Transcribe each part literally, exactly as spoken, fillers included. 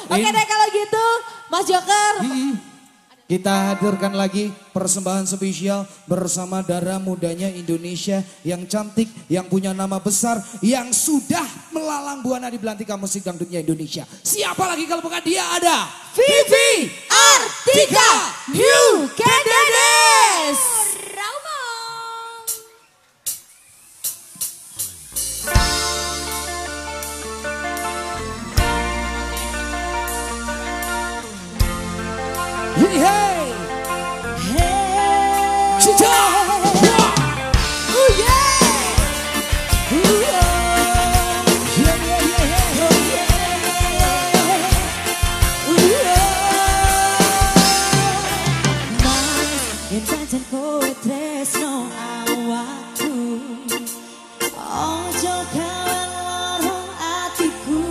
Oke deh kalau gitu Mas Joker. Hmm. Kita hadirkan lagi persembahan spesial bersama darah mudanya Indonesia yang cantik, yang punya nama besar, yang sudah melalang buana di belantika musik dangdutnya Indonesia. Siapa lagi kalau bukan dia, ada Vivi Artika New Candidates. Hey, hey, hey, Cita, oh yeah, oh yeah, yeah, yeah, oh yeah, oh yeah. Mas, yang pancen kowe tresno awakku, ojo kawan lorong atiku.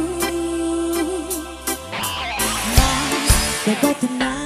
Mas, bebas tenang.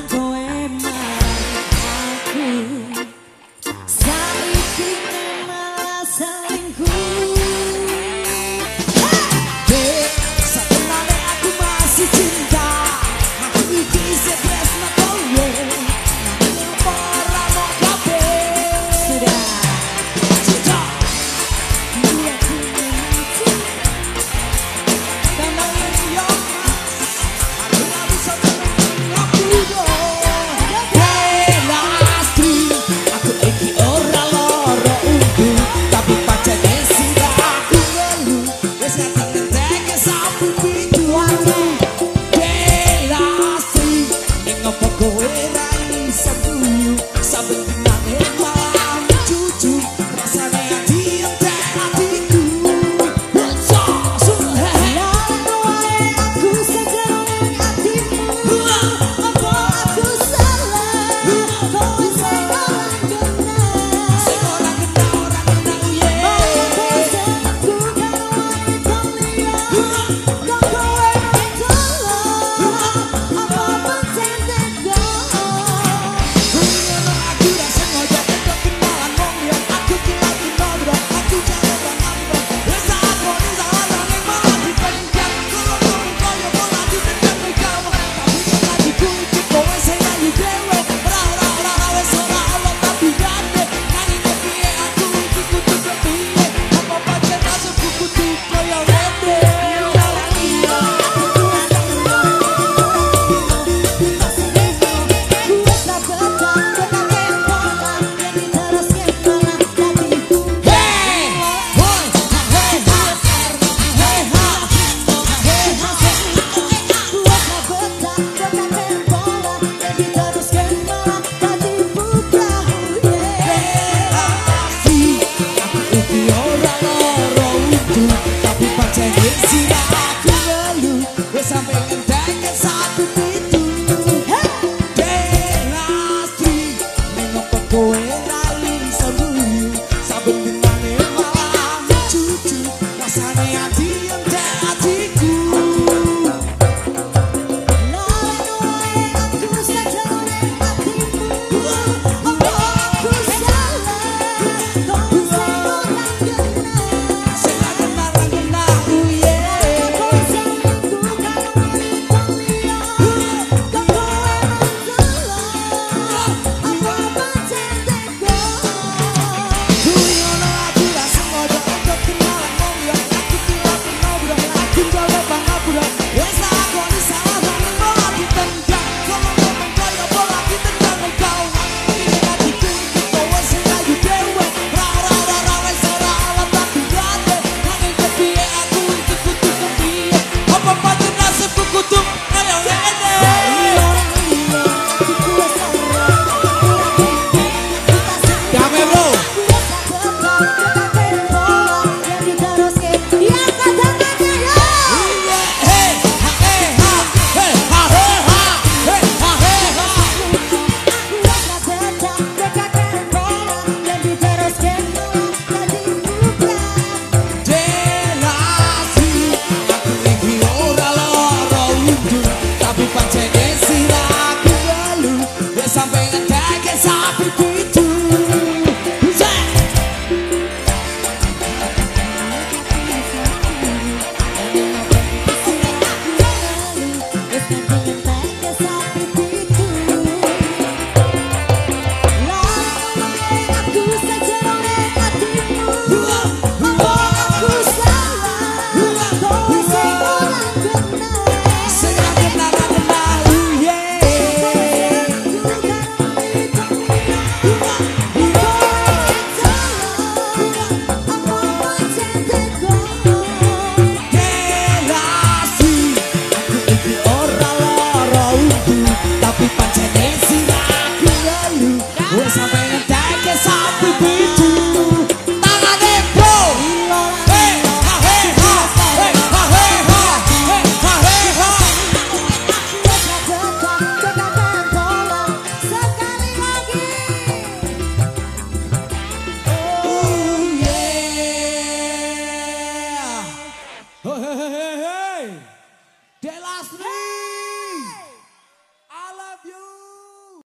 Aku jawab bang aku